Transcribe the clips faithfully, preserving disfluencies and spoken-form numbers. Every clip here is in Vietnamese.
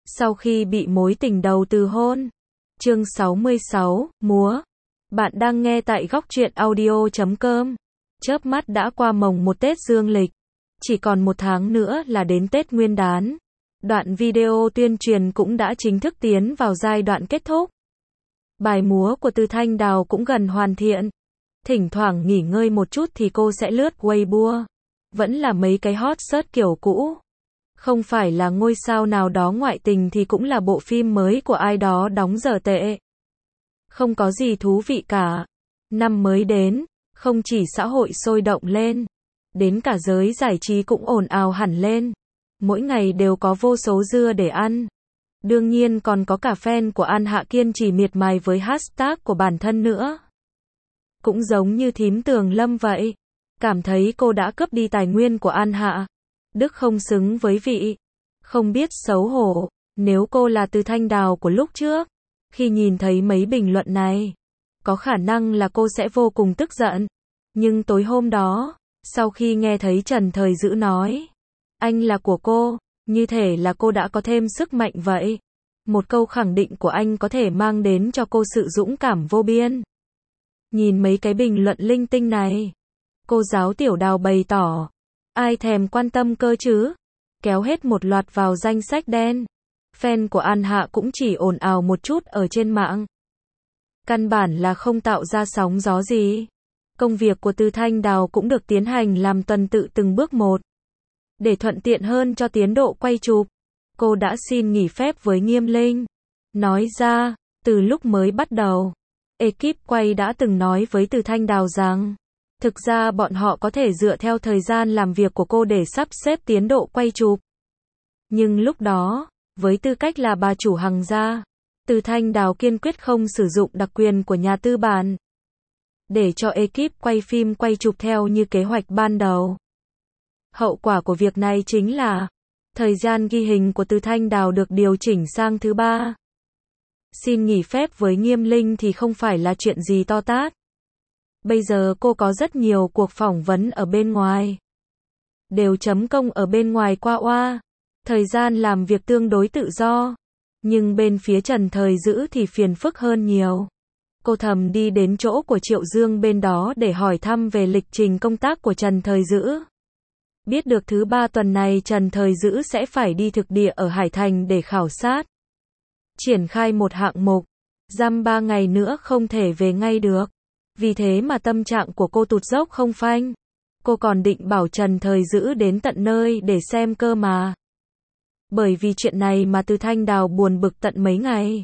Sau khi bị mối tình đầu từ hôn. Chương sáu mươi sáu, múa. Bạn đang nghe tại góc truyện audio chấm com. Chớp mắt đã qua mồng một Tết dương lịch. Chỉ còn một tháng nữa là đến Tết Nguyên đán. Đoạn video tuyên truyền cũng đã chính thức tiến vào giai đoạn kết thúc. Bài múa của Từ Thanh Đào cũng gần hoàn thiện. Thỉnh thoảng nghỉ ngơi một chút thì cô sẽ lướt Weibo. Vẫn là mấy cái hot search kiểu cũ. Không phải là ngôi sao nào đó ngoại tình thì cũng là bộ phim mới của ai đó đóng dở tệ. Không có gì thú vị cả. Năm mới đến, không chỉ xã hội sôi động lên, đến cả giới giải trí cũng ồn ào hẳn lên. Mỗi ngày đều có vô số dưa để ăn. Đương nhiên còn có cả fan của An Hạ kiên trì miệt mài với hashtag của bản thân nữa. Cũng giống như thím Tường Lâm vậy. Cảm thấy cô đã cướp đi tài nguyên của An Hạ. Đức không xứng với vị. Không biết xấu hổ. Nếu cô là Từ Thanh Đào của lúc trước, khi nhìn thấy mấy bình luận này, có khả năng là cô sẽ vô cùng tức giận. Nhưng tối hôm đó, sau khi nghe thấy Trần Thời Dữ nói, anh là của cô, như thể là cô đã có thêm sức mạnh vậy. Một câu khẳng định của anh có thể mang đến cho cô sự dũng cảm vô biên. Nhìn mấy cái bình luận linh tinh này, cô giáo Tiểu Đào bày tỏ, ai thèm quan tâm cơ chứ, kéo hết một loạt vào danh sách đen. Fan của An Hạ cũng chỉ ồn ào một chút ở trên mạng. Căn bản là không tạo ra sóng gió gì. Công việc của Từ Thanh Đào cũng được tiến hành làm tuần tự từng bước một. Để thuận tiện hơn cho tiến độ quay chụp, cô đã xin nghỉ phép với Nghiêm Linh. Nói ra, từ lúc mới bắt đầu, ekip quay đã từng nói với Từ Thanh Đào rằng, thực ra bọn họ có thể dựa theo thời gian làm việc của cô để sắp xếp tiến độ quay chụp. Nhưng lúc đó, với tư cách là bà chủ Hằng gia, Từ Thanh Đào kiên quyết không sử dụng đặc quyền của nhà tư bản, để cho ekip quay phim quay chụp theo như kế hoạch ban đầu. Hậu quả của việc này chính là, thời gian ghi hình của Từ Thanh Đào được điều chỉnh sang thứ ba. Xin nghỉ phép với Nghiêm Linh thì không phải là chuyện gì to tát. Bây giờ cô có rất nhiều cuộc phỏng vấn ở bên ngoài. Đều chấm công ở bên ngoài qua oa. Thời gian làm việc tương đối tự do. Nhưng bên phía Trần Thời Dữ thì phiền phức hơn nhiều. Cô thầm đi đến chỗ của Triệu Dương bên đó để hỏi thăm về lịch trình công tác của Trần Thời Dữ. Biết được thứ ba tuần này Trần Thời Dữ sẽ phải đi thực địa ở Hải Thành để khảo sát. Triển khai một hạng mục. Dăm ba ngày nữa không thể về ngay được. Vì thế mà tâm trạng của cô tụt dốc không phanh. Cô còn định bảo Trần Thời Dữ đến tận nơi để xem cơ mà. Bởi vì chuyện này mà Từ Thanh Đào buồn bực tận mấy ngày.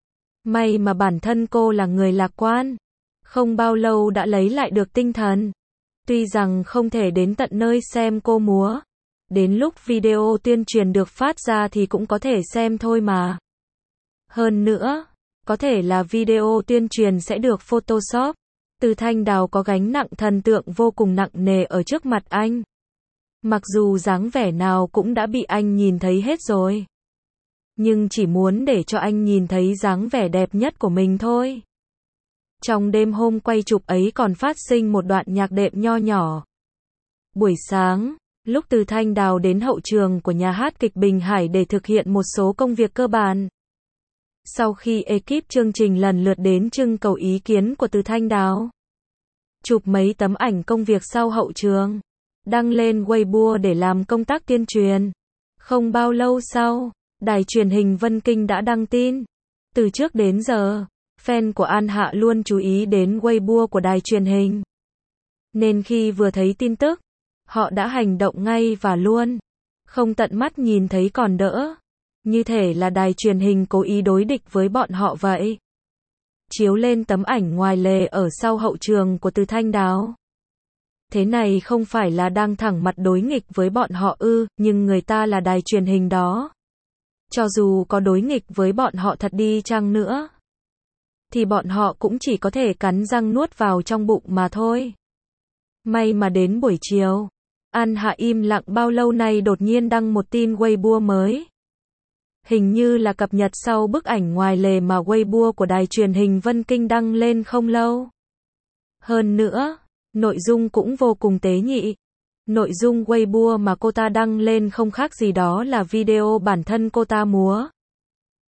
May mà bản thân cô là người lạc quan. Không bao lâu đã lấy lại được tinh thần. Tuy rằng không thể đến tận nơi xem cô múa. Đến lúc video tuyên truyền được phát ra thì cũng có thể xem thôi mà. Hơn nữa, có thể là video tuyên truyền sẽ được Photoshop. Từ Thanh Đào có gánh nặng thần tượng vô cùng nặng nề ở trước mặt anh. Mặc dù dáng vẻ nào cũng đã bị anh nhìn thấy hết rồi. Nhưng chỉ muốn để cho anh nhìn thấy dáng vẻ đẹp nhất của mình thôi. Trong đêm hôm quay chụp ấy còn phát sinh một đoạn nhạc đệm nho nhỏ. Buổi sáng, lúc Từ Thanh Đào đến hậu trường của nhà hát kịch Bình Hải để thực hiện một số công việc cơ bản. Sau khi ekip chương trình lần lượt đến trưng cầu ý kiến của Từ Thanh Đào, chụp mấy tấm ảnh công việc sau hậu trường, đăng lên Weibo để làm công tác tuyên truyền. Không bao lâu sau, đài truyền hình Vân Kinh đã đăng tin. Từ trước đến giờ, fan của An Hạ luôn chú ý đến Weibo của đài truyền hình. Nên khi vừa thấy tin tức, họ đã hành động ngay và luôn. Không tận mắt nhìn thấy còn đỡ. Như thể là đài truyền hình cố ý đối địch với bọn họ vậy. Chiếu lên tấm ảnh ngoài lề ở sau hậu trường của Từ Thanh Đào. Thế này không phải là đang thẳng mặt đối nghịch với bọn họ ư, nhưng người ta là đài truyền hình đó. Cho dù có đối nghịch với bọn họ thật đi chăng nữa, thì bọn họ cũng chỉ có thể cắn răng nuốt vào trong bụng mà thôi. May mà đến buổi chiều, An Hạ im lặng bao lâu nay đột nhiên đăng một tin Weibo mới. Hình như là cập nhật sau bức ảnh ngoài lề mà Weibo của đài truyền hình Vân Kinh đăng lên không lâu. Hơn nữa, nội dung cũng vô cùng tế nhị. Nội dung Weibo mà cô ta đăng lên không khác gì đó là video bản thân cô ta múa.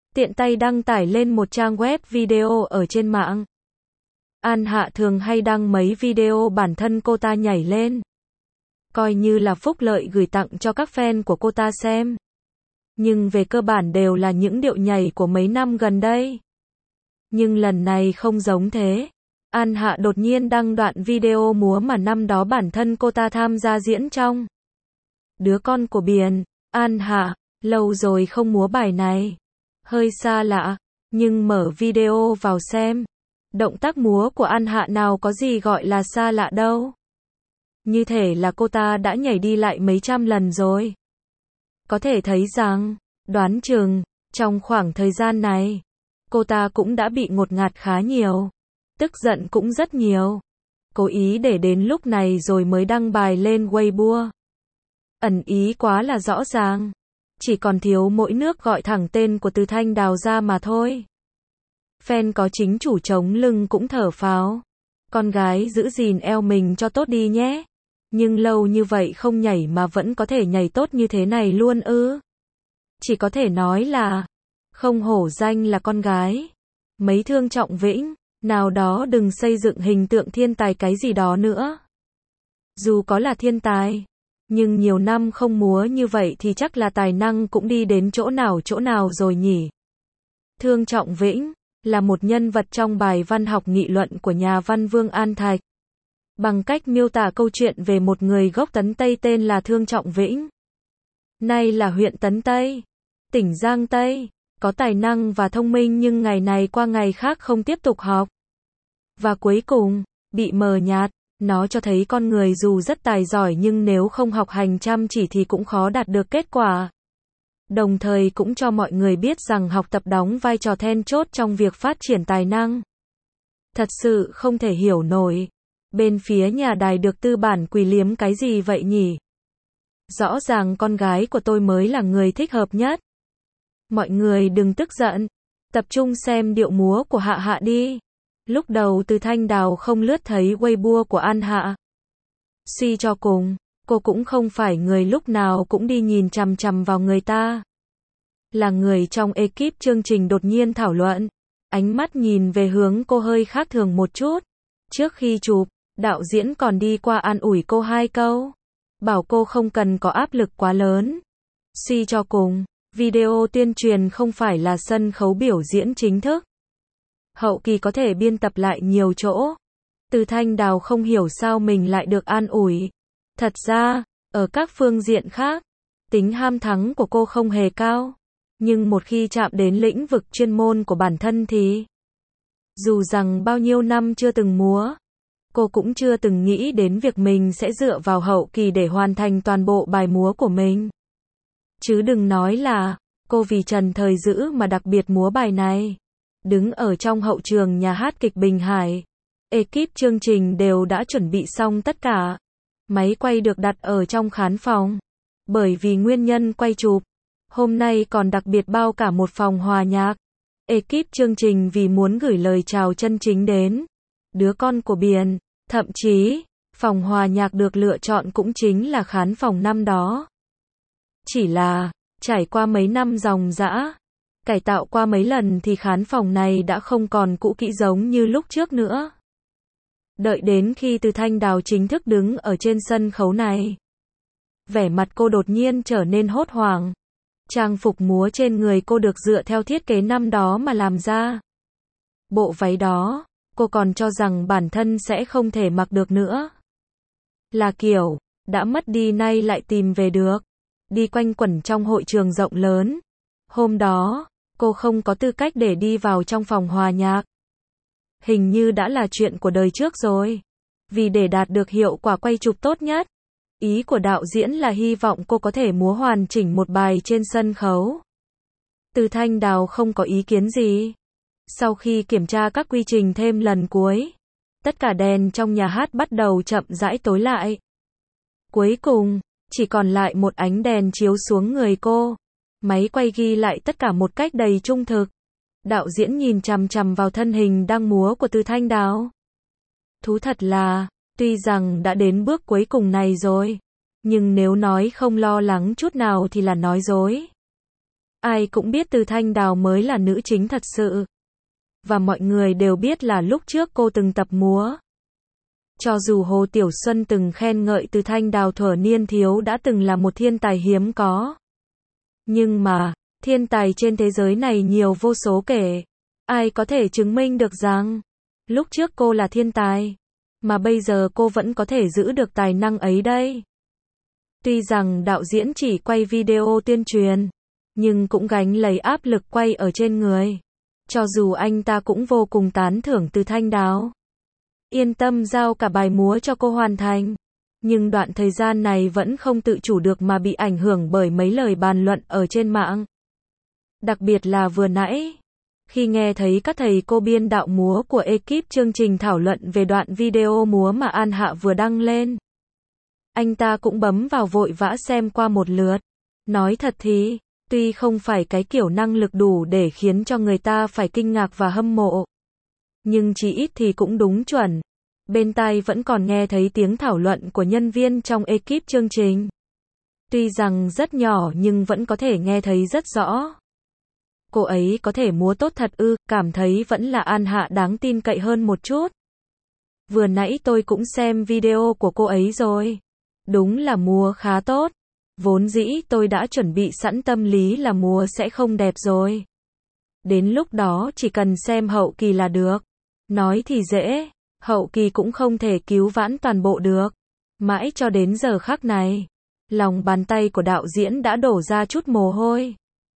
tiện tay đăng tải lên một trang web video ở trên mạng. An Hạ thường hay đăng mấy video bản thân cô ta nhảy lên, coi như là phúc lợi gửi tặng cho các fan của cô ta xem. Nhưng về cơ bản đều là những điệu nhảy của mấy năm gần đây. Nhưng lần này không giống thế. An Hạ đột nhiên đăng đoạn video múa mà năm đó bản thân cô ta tham gia diễn trong Đứa con của biển. An Hạ, lâu rồi không múa bài này. Hơi xa lạ, nhưng mở video vào xem. Động tác múa của An Hạ nào có gì gọi là xa lạ đâu. Như thể là cô ta đã nhảy đi lại mấy trăm lần rồi. Có thể thấy rằng, đoán chừng, trong khoảng thời gian này, cô ta cũng đã bị ngột ngạt khá nhiều. Tức giận cũng rất nhiều. Cố ý để đến lúc này rồi mới đăng bài lên Weibo. Ẩn ý quá là rõ ràng. Chỉ còn thiếu mỗi nước gọi thẳng tên của Từ Thanh Đào ra mà thôi. Fan có chính chủ chống lưng cũng thở phào. Con gái giữ gìn eo mình cho tốt đi nhé. Nhưng lâu như vậy không nhảy mà vẫn có thể nhảy tốt như thế này luôn ư. Chỉ có thể nói là không hổ danh là con gái. Mấy Thương Trọng Vĩnh, nào đó đừng xây dựng hình tượng thiên tài cái gì đó nữa. Dù có là thiên tài, nhưng nhiều năm không múa như vậy thì chắc là tài năng cũng đi đến chỗ nào chỗ nào rồi nhỉ. Thương Trọng Vĩnh là một nhân vật trong bài văn học nghị luận của nhà văn Vương An Thạch. Bằng cách miêu tả câu chuyện về một người gốc Tấn Tây tên là Thương Trọng Vĩnh. Nay là huyện Tấn Tây, tỉnh Giang Tây, có tài năng và thông minh nhưng ngày này qua ngày khác không tiếp tục học. Và cuối cùng, bị mờ nhạt, nó cho thấy con người dù rất tài giỏi nhưng nếu không học hành chăm chỉ thì cũng khó đạt được kết quả. Đồng thời cũng cho mọi người biết rằng học tập đóng vai trò then chốt trong việc phát triển tài năng. Thật sự không thể hiểu nổi. Bên phía nhà đài được tư bản quỳ liếm cái gì vậy nhỉ? Rõ ràng con gái của tôi mới là người thích hợp nhất. Mọi người đừng tức giận. Tập trung xem điệu múa của Hạ Hạ đi. Lúc đầu Từ Thanh Đào không lướt thấy Weibo của An Hạ. Suy cho cùng, cô cũng không phải người lúc nào cũng đi nhìn chằm chằm vào người ta. Là người trong ekip chương trình đột nhiên thảo luận. Ánh mắt nhìn về hướng cô hơi khác thường một chút. Trước khi chụp, đạo diễn còn đi qua an ủi cô hai câu. Bảo cô không cần có áp lực quá lớn. Suy cho cùng, video tuyên truyền không phải là sân khấu biểu diễn chính thức. Hậu kỳ có thể biên tập lại nhiều chỗ. Từ Thanh Đào không hiểu sao mình lại được an ủi. Thật ra, ở các phương diện khác, tính ham thắng của cô không hề cao. Nhưng một khi chạm đến lĩnh vực chuyên môn của bản thân thì, dù rằng bao nhiêu năm chưa từng múa, cô cũng chưa từng nghĩ đến việc mình sẽ dựa vào hậu kỳ để hoàn thành toàn bộ bài múa của mình. Chứ đừng nói là, cô vì Trần Thời Dữ mà đặc biệt múa bài này. Đứng ở trong hậu trường nhà hát kịch Bình Hải, ekip chương trình đều đã chuẩn bị xong tất cả. Máy quay được đặt ở trong khán phòng. Bởi vì nguyên nhân quay chụp, hôm nay còn đặc biệt bao cả một phòng hòa nhạc. Ekip chương trình vì muốn gửi lời chào chân chính đến Đứa Con của Biển. Thậm chí, phòng hòa nhạc được lựa chọn cũng chính là khán phòng năm đó. Chỉ là, trải qua mấy năm ròng rã, cải tạo qua mấy lần thì khán phòng này đã không còn cũ kỹ giống như lúc trước nữa. Đợi đến khi Từ Thanh Đào chính thức đứng ở trên sân khấu này, vẻ mặt cô đột nhiên trở nên hốt hoảng. Trang phục múa trên người cô được dựa theo thiết kế năm đó mà làm ra. Bộ váy đó, cô còn cho rằng bản thân sẽ không thể mặc được nữa. Là kiểu, đã mất đi nay lại tìm về được. Đi quanh quẩn trong hội trường rộng lớn. Hôm đó, cô không có tư cách để đi vào trong phòng hòa nhạc. Hình như đã là chuyện của đời trước rồi. Vì để đạt được hiệu quả quay chụp tốt nhất, ý của đạo diễn là hy vọng cô có thể múa hoàn chỉnh một bài trên sân khấu. Từ Thanh Đào không có ý kiến gì. Sau khi kiểm tra các quy trình thêm lần cuối, tất cả đèn trong nhà hát bắt đầu chậm rãi tối lại. Cuối cùng, chỉ còn lại một ánh đèn chiếu xuống người cô. Máy quay ghi lại tất cả một cách đầy trung thực. Đạo diễn nhìn chằm chằm vào thân hình đang múa của Từ Thanh Đào. Thú thật là, tuy rằng đã đến bước cuối cùng này rồi, nhưng nếu nói không lo lắng chút nào thì là nói dối. Ai cũng biết Từ Thanh Đào mới là nữ chính thật sự. Và mọi người đều biết là lúc trước cô từng tập múa. Cho dù Hồ Tiểu Xuân từng khen ngợi Từ Thanh Đào thuở niên thiếu đã từng là một thiên tài hiếm có. Nhưng mà, thiên tài trên thế giới này nhiều vô số kể. Ai có thể chứng minh được rằng, lúc trước cô là thiên tài, mà bây giờ cô vẫn có thể giữ được tài năng ấy đây. Tuy rằng đạo diễn chỉ quay video tuyên truyền, nhưng cũng gánh lấy áp lực quay ở trên người. Cho dù anh ta cũng vô cùng tán thưởng Từ Thanh Đào. Yên tâm giao cả bài múa cho cô hoàn thành. Nhưng đoạn thời gian này vẫn không tự chủ được mà bị ảnh hưởng bởi mấy lời bàn luận ở trên mạng. Đặc biệt là vừa nãy, khi nghe thấy các thầy cô biên đạo múa của ekip chương trình thảo luận về đoạn video múa mà An Hạ vừa đăng lên. Anh ta cũng bấm vào vội vã xem qua một lượt. Nói thật thì, tuy không phải cái kiểu năng lực đủ để khiến cho người ta phải kinh ngạc và hâm mộ, nhưng chỉ ít thì cũng đúng chuẩn. Bên tai vẫn còn nghe thấy tiếng thảo luận của nhân viên trong ekip chương trình. Tuy rằng rất nhỏ nhưng vẫn có thể nghe thấy rất rõ. Cô ấy có thể múa tốt thật ư, cảm thấy vẫn là An Hạ đáng tin cậy hơn một chút. Vừa nãy tôi cũng xem video của cô ấy rồi. Đúng là múa khá tốt. Vốn dĩ tôi đã chuẩn bị sẵn tâm lý là múa sẽ không đẹp rồi. Đến lúc đó chỉ cần xem hậu kỳ là được. Nói thì dễ, hậu kỳ cũng không thể cứu vãn toàn bộ được. Mãi cho đến giờ khắc này, lòng bàn tay của đạo diễn đã đổ ra chút mồ hôi.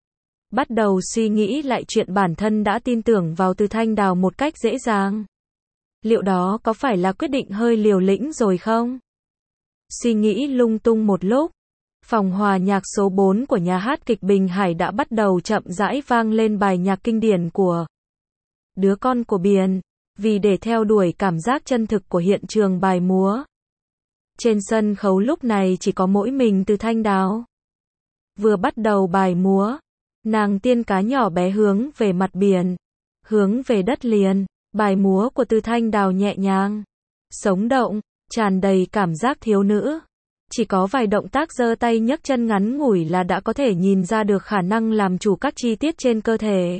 Bắt đầu suy nghĩ lại chuyện bản thân đã tin tưởng vào Từ Thanh Đào một cách dễ dàng. Liệu đó có phải là quyết định hơi liều lĩnh rồi không? Suy nghĩ lung tung một lúc, phòng hòa nhạc số bốn của nhà hát kịch Bình Hải đã bắt đầu chậm rãi vang lên bài nhạc kinh điển của Đứa Con của Biển, vì để theo đuổi cảm giác chân thực của hiện trường bài múa. Trên sân khấu lúc này chỉ có mỗi mình Từ Thanh Đào. Vừa bắt đầu bài múa, nàng tiên cá nhỏ bé hướng về mặt biển, hướng về đất liền. Bài múa của Từ Thanh Đào nhẹ nhàng, sống động, tràn đầy cảm giác thiếu nữ. Chỉ có vài động tác giơ tay nhấc chân ngắn ngủi là đã có thể nhìn ra được khả năng làm chủ các chi tiết trên cơ thể.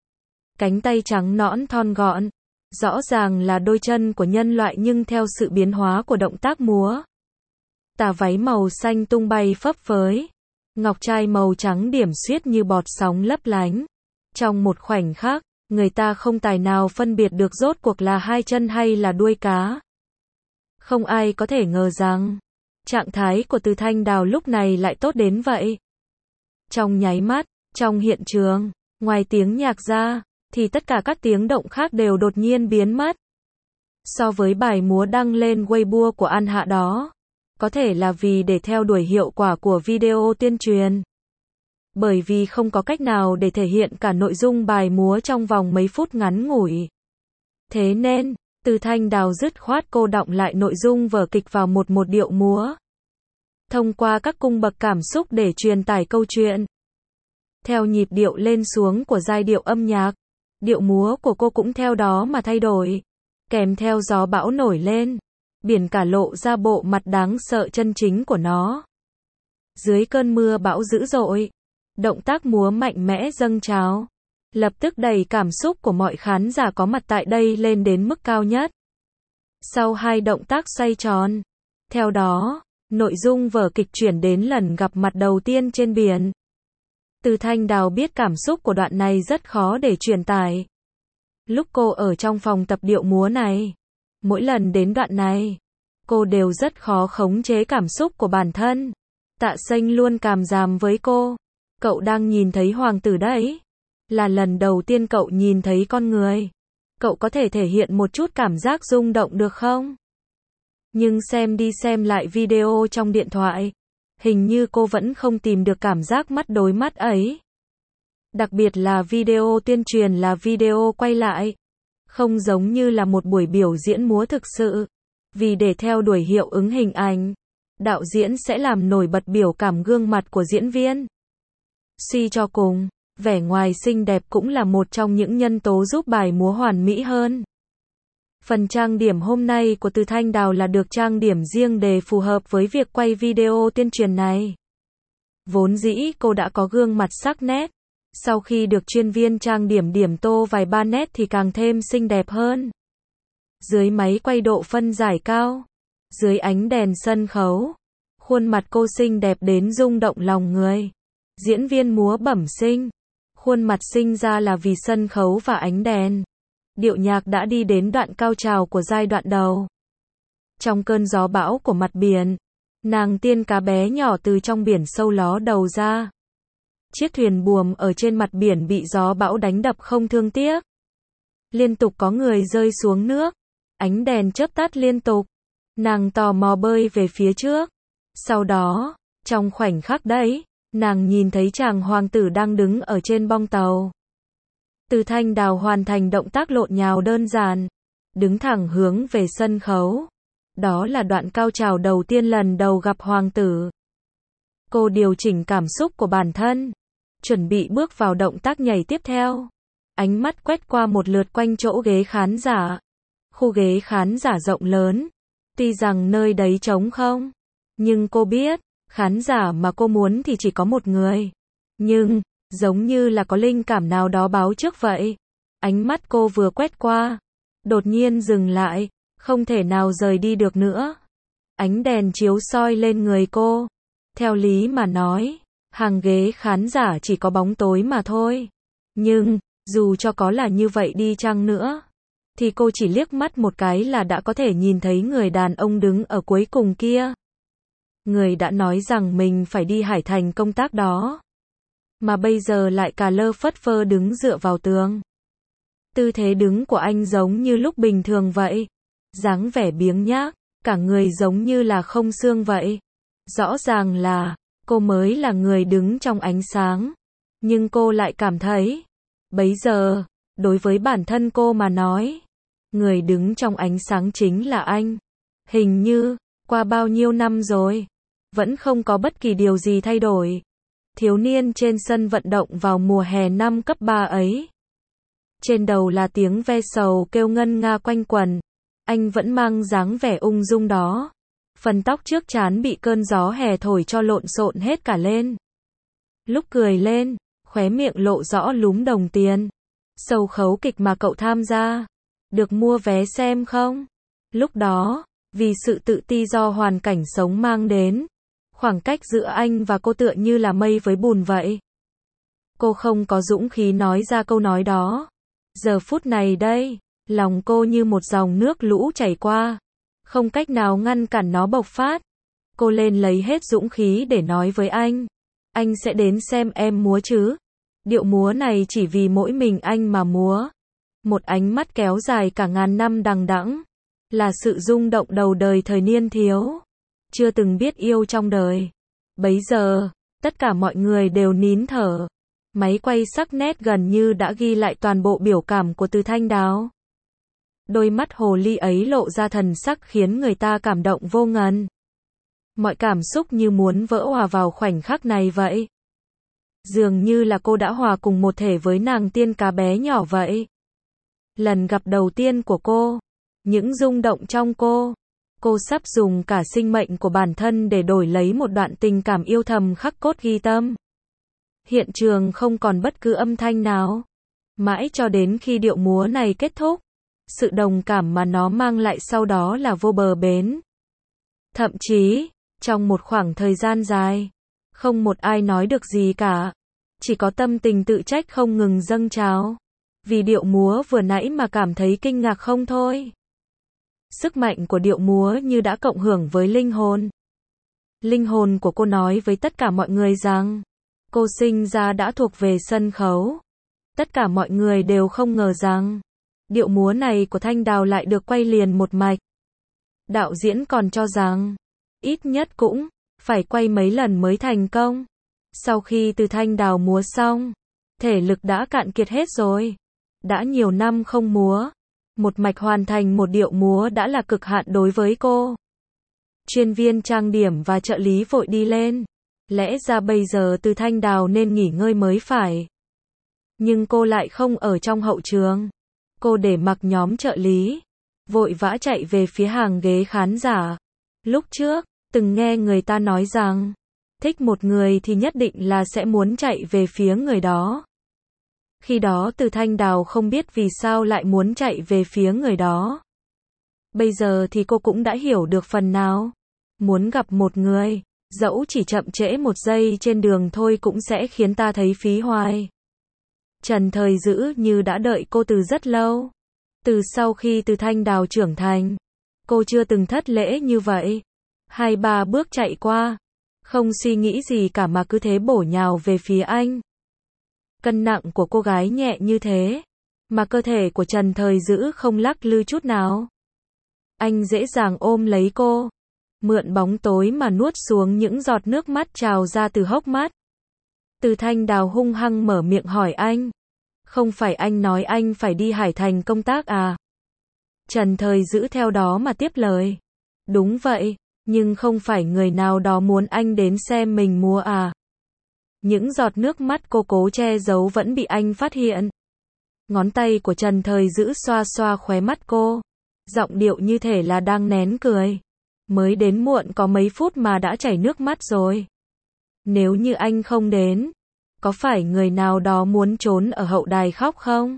Cánh tay trắng nõn thon gọn, rõ ràng là đôi chân của nhân loại nhưng theo sự biến hóa của động tác múa. Tà váy màu xanh tung bay phấp phới, ngọc trai màu trắng điểm xuyết như bọt sóng lấp lánh. Trong một khoảnh khắc, người ta không tài nào phân biệt được rốt cuộc là hai chân hay là đuôi cá. Không ai có thể ngờ rằng, trạng thái của Từ Thanh Đào lúc này lại tốt đến vậy. Trong nháy mắt, trong hiện trường, ngoài tiếng nhạc ra, thì tất cả các tiếng động khác đều đột nhiên biến mất. So với bài múa đăng lên Weibo của An Hạ đó, có thể là vì để theo đuổi hiệu quả của video tuyên truyền. Bởi vì không có cách nào để thể hiện cả nội dung bài múa trong vòng mấy phút ngắn ngủi. Thế nên, Từ Thanh Đào dứt khoát cô đọng lại nội dung vở kịch vào một một điệu múa. Thông qua các cung bậc cảm xúc để truyền tải câu chuyện. Theo nhịp điệu lên xuống của giai điệu âm nhạc, điệu múa của cô cũng theo đó mà thay đổi. Kèm theo gió bão nổi lên, biển cả lộ ra bộ mặt đáng sợ chân chính của nó. Dưới cơn mưa bão dữ dội, động tác múa mạnh mẽ dâng trào, lập tức đẩy cảm xúc của mọi khán giả có mặt tại đây lên đến mức cao nhất. Sau hai động tác xoay tròn, theo đó, nội dung vở kịch chuyển đến lần gặp mặt đầu tiên trên biển. Từ Thanh Đào biết cảm xúc của đoạn này rất khó để truyền tải. Lúc cô ở trong phòng tập điệu múa này, mỗi lần đến đoạn này, cô đều rất khó khống chế cảm xúc của bản thân. Tạ Sênh luôn cảm giảm với cô. Cậu đang nhìn thấy hoàng tử đấy. Là lần đầu tiên cậu nhìn thấy con người. Cậu có thể thể hiện một chút cảm giác rung động được không? Nhưng xem đi xem lại video trong điện thoại, hình như cô vẫn không tìm được cảm giác mắt đối mắt ấy. Đặc biệt là video tuyên truyền là video quay lại. Không giống như là một buổi biểu diễn múa thực sự. Vì để theo đuổi hiệu ứng hình ảnh, đạo diễn sẽ làm nổi bật biểu cảm gương mặt của diễn viên. Suy cho cùng, vẻ ngoài xinh đẹp cũng là một trong những nhân tố giúp bài múa hoàn mỹ hơn. Phần trang điểm hôm nay của Từ Thanh Đào là được trang điểm riêng để phù hợp với việc quay video tuyên truyền này. Vốn dĩ cô đã có gương mặt sắc nét, Sau khi được chuyên viên trang điểm điểm tô vài ba nét thì càng thêm xinh đẹp hơn. Dưới máy quay độ phân giải cao, dưới ánh đèn sân khấu, khuôn mặt cô xinh đẹp đến rung động lòng người. Diễn viên múa bẩm sinh, khuôn mặt sinh ra là vì sân khấu và ánh đèn. Điệu nhạc đã đi đến đoạn cao trào của giai đoạn đầu. Trong cơn gió bão của mặt biển, nàng tiên cá bé nhỏ từ trong biển sâu ló đầu ra. Chiếc thuyền buồm ở trên mặt biển bị gió bão đánh đập không thương tiếc. Liên tục có người rơi xuống nước, ánh đèn chớp tắt liên tục. Nàng tò mò bơi về phía trước. Sau đó, trong khoảnh khắc đấy, nàng nhìn thấy chàng hoàng tử đang đứng ở trên bong tàu. Từ Thanh Đào hoàn thành động tác lộn nhào đơn giản, đứng thẳng hướng về sân khấu. Đó là đoạn cao trào đầu tiên lần đầu gặp hoàng tử. Cô điều chỉnh cảm xúc của bản thân, chuẩn bị bước vào động tác nhảy tiếp theo. Ánh mắt quét qua một lượt quanh chỗ ghế khán giả. Khu ghế khán giả rộng lớn, tuy rằng nơi đấy trống không, nhưng cô biết, khán giả mà cô muốn thì chỉ có một người. Nhưng, giống như là có linh cảm nào đó báo trước vậy. Ánh mắt cô vừa quét qua, đột nhiên dừng lại, không thể nào rời đi được nữa. Ánh đèn chiếu soi lên người cô. Theo lý mà nói, hàng ghế khán giả chỉ có bóng tối mà thôi. Nhưng, dù cho có là như vậy đi chăng nữa, thì cô chỉ liếc mắt một cái là đã có thể nhìn thấy người đàn ông đứng ở cuối cùng kia. Người đã nói rằng mình phải đi Hải Thành công tác đó. Mà bây giờ lại cà lơ phất phơ đứng dựa vào tường. Tư thế đứng của anh giống như lúc bình thường vậy. Dáng vẻ biếng nhác, cả người giống như là không xương vậy. Rõ ràng là, cô mới là người đứng trong ánh sáng. Nhưng cô lại cảm thấy, bấy giờ, đối với bản thân cô mà nói, người đứng trong ánh sáng chính là anh. Hình như, qua bao nhiêu năm rồi, vẫn không có bất kỳ điều gì thay đổi. Thiếu niên trên sân vận động vào mùa hè năm cấp ba ấy. Trên đầu là tiếng ve sầu kêu ngân nga quanh quẩn. Anh vẫn mang dáng vẻ ung dung đó. Phần tóc trước trán bị cơn gió hè thổi cho lộn xộn hết cả lên. Lúc cười lên, khóe miệng lộ rõ lúm đồng tiền. Sầu khấu kịch mà cậu tham gia, được mua vé xem không? Lúc đó, vì sự tự ti do hoàn cảnh sống mang đến, khoảng cách giữa anh và cô tựa như là mây với bùn vậy. Cô không có dũng khí nói ra câu nói đó. Giờ phút này đây, lòng cô như một dòng nước lũ chảy qua, không cách nào ngăn cản nó bộc phát. Cô lên lấy hết dũng khí để nói với anh. Anh sẽ đến xem em múa chứ? Điệu múa này chỉ vì mỗi mình anh mà múa. Một ánh mắt kéo dài cả ngàn năm đằng đẵng, là sự rung động đầu đời thời niên thiếu, chưa từng biết yêu trong đời. Bấy giờ, tất cả mọi người đều nín thở. Máy quay sắc nét gần như đã ghi lại toàn bộ biểu cảm của Từ Thanh Đào. Đôi mắt hồ ly ấy lộ ra thần sắc khiến người ta cảm động vô ngần. Mọi cảm xúc như muốn vỡ hòa vào khoảnh khắc này vậy. Dường như là cô đã hòa cùng một thể với nàng tiên cá bé nhỏ vậy. Lần gặp đầu tiên của cô, những rung động trong cô, cô sắp dùng cả sinh mệnh của bản thân để đổi lấy một đoạn tình cảm yêu thầm khắc cốt ghi tâm. Hiện trường không còn bất cứ âm thanh nào. Mãi cho đến khi điệu múa này kết thúc, sự đồng cảm mà nó mang lại sau đó là vô bờ bến. Thậm chí, trong một khoảng thời gian dài, không một ai nói được gì cả. Chỉ có tâm tình tự trách không ngừng dâng trào. Vì điệu múa vừa nãy mà cảm thấy kinh ngạc không thôi. Sức mạnh của điệu múa như đã cộng hưởng với linh hồn. Linh hồn của cô nói với tất cả mọi người rằng, cô sinh ra đã thuộc về sân khấu. Tất cả mọi người đều không ngờ rằng, điệu múa này của Thanh Đào lại được quay liền một mạch. Đạo diễn còn cho rằng, ít nhất cũng phải quay mấy lần mới thành công. Sau khi Từ Thanh Đào múa xong, thể lực đã cạn kiệt hết rồi. Đã nhiều năm không múa, một mạch hoàn thành một điệu múa đã là cực hạn đối với cô. Chuyên viên trang điểm và trợ lý vội đi lên. Lẽ ra bây giờ Từ Thanh Đào nên nghỉ ngơi mới phải. Nhưng cô lại không ở trong hậu trường. Cô để mặc nhóm trợ lý, vội vã chạy về phía hàng ghế khán giả. Lúc trước, từng nghe người ta nói rằng, thích một người thì nhất định là sẽ muốn chạy về phía người đó. Khi đó Từ Thanh Đào không biết vì sao lại muốn chạy về phía người đó. Bây giờ thì cô cũng đã hiểu được phần nào. Muốn gặp một người, dẫu chỉ chậm trễ một giây trên đường thôi cũng sẽ khiến ta thấy phí hoài. Trần Thời Dữ như đã đợi cô từ rất lâu. Từ sau khi Từ Thanh Đào trưởng thành, cô chưa từng thất lễ như vậy. Hai ba bước chạy qua, không suy nghĩ gì cả mà cứ thế bổ nhào về phía anh. Cân nặng của cô gái nhẹ như thế, mà cơ thể của Trần Thời Dữ không lắc lư chút nào. Anh dễ dàng ôm lấy cô, mượn bóng tối mà nuốt xuống những giọt nước mắt trào ra từ hốc mắt. Từ Thanh Đào hung hăng mở miệng hỏi anh. Không phải anh nói anh phải đi Hải Thành công tác à? Trần Thời Dữ theo đó mà tiếp lời. Đúng vậy, nhưng không phải người nào đó muốn anh đến xem mình múa à? Những giọt nước mắt cô cố che giấu vẫn bị anh phát hiện. Ngón tay của Trần Thời Dữ xoa xoa khóe mắt cô. Giọng điệu như thể là đang nén cười. Mới đến muộn có mấy phút mà đã chảy nước mắt rồi. Nếu như anh không đến, có phải người nào đó muốn trốn ở hậu đài khóc không?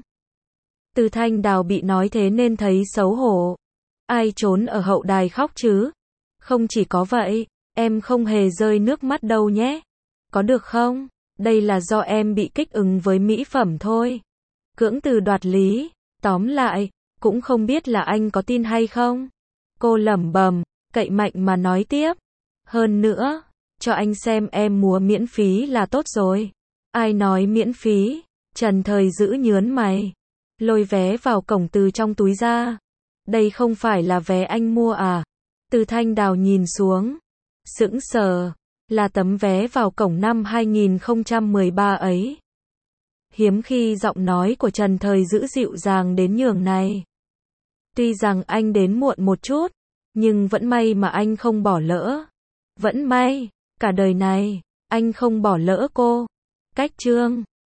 Từ Thanh Đào bị nói thế nên thấy xấu hổ. Ai trốn ở hậu đài khóc chứ? Không chỉ có vậy, em không hề rơi nước mắt đâu nhé. Có được không? Đây là do em bị kích ứng với mỹ phẩm thôi. Cưỡng từ đoạt lý. Tóm lại, cũng không biết là anh có tin hay không. Cô lẩm bẩm, cậy mạnh mà nói tiếp. Hơn nữa, cho anh xem em múa miễn phí là tốt rồi. Ai nói miễn phí? Trần Thời Dữ nhớn mày. Lôi vé vào cổng từ trong túi ra. Đây không phải là vé anh mua à? Từ Thanh Đào nhìn xuống. Sững sờ. Là tấm vé vào cổng năm hai nghìn không trăm mười ba ấy. Hiếm khi giọng nói của Trần Thời Dữ dịu dàng đến nhường này. Tuy rằng anh đến muộn một chút, nhưng vẫn may mà anh không bỏ lỡ. Vẫn may, cả đời này, anh không bỏ lỡ cô. Cách chương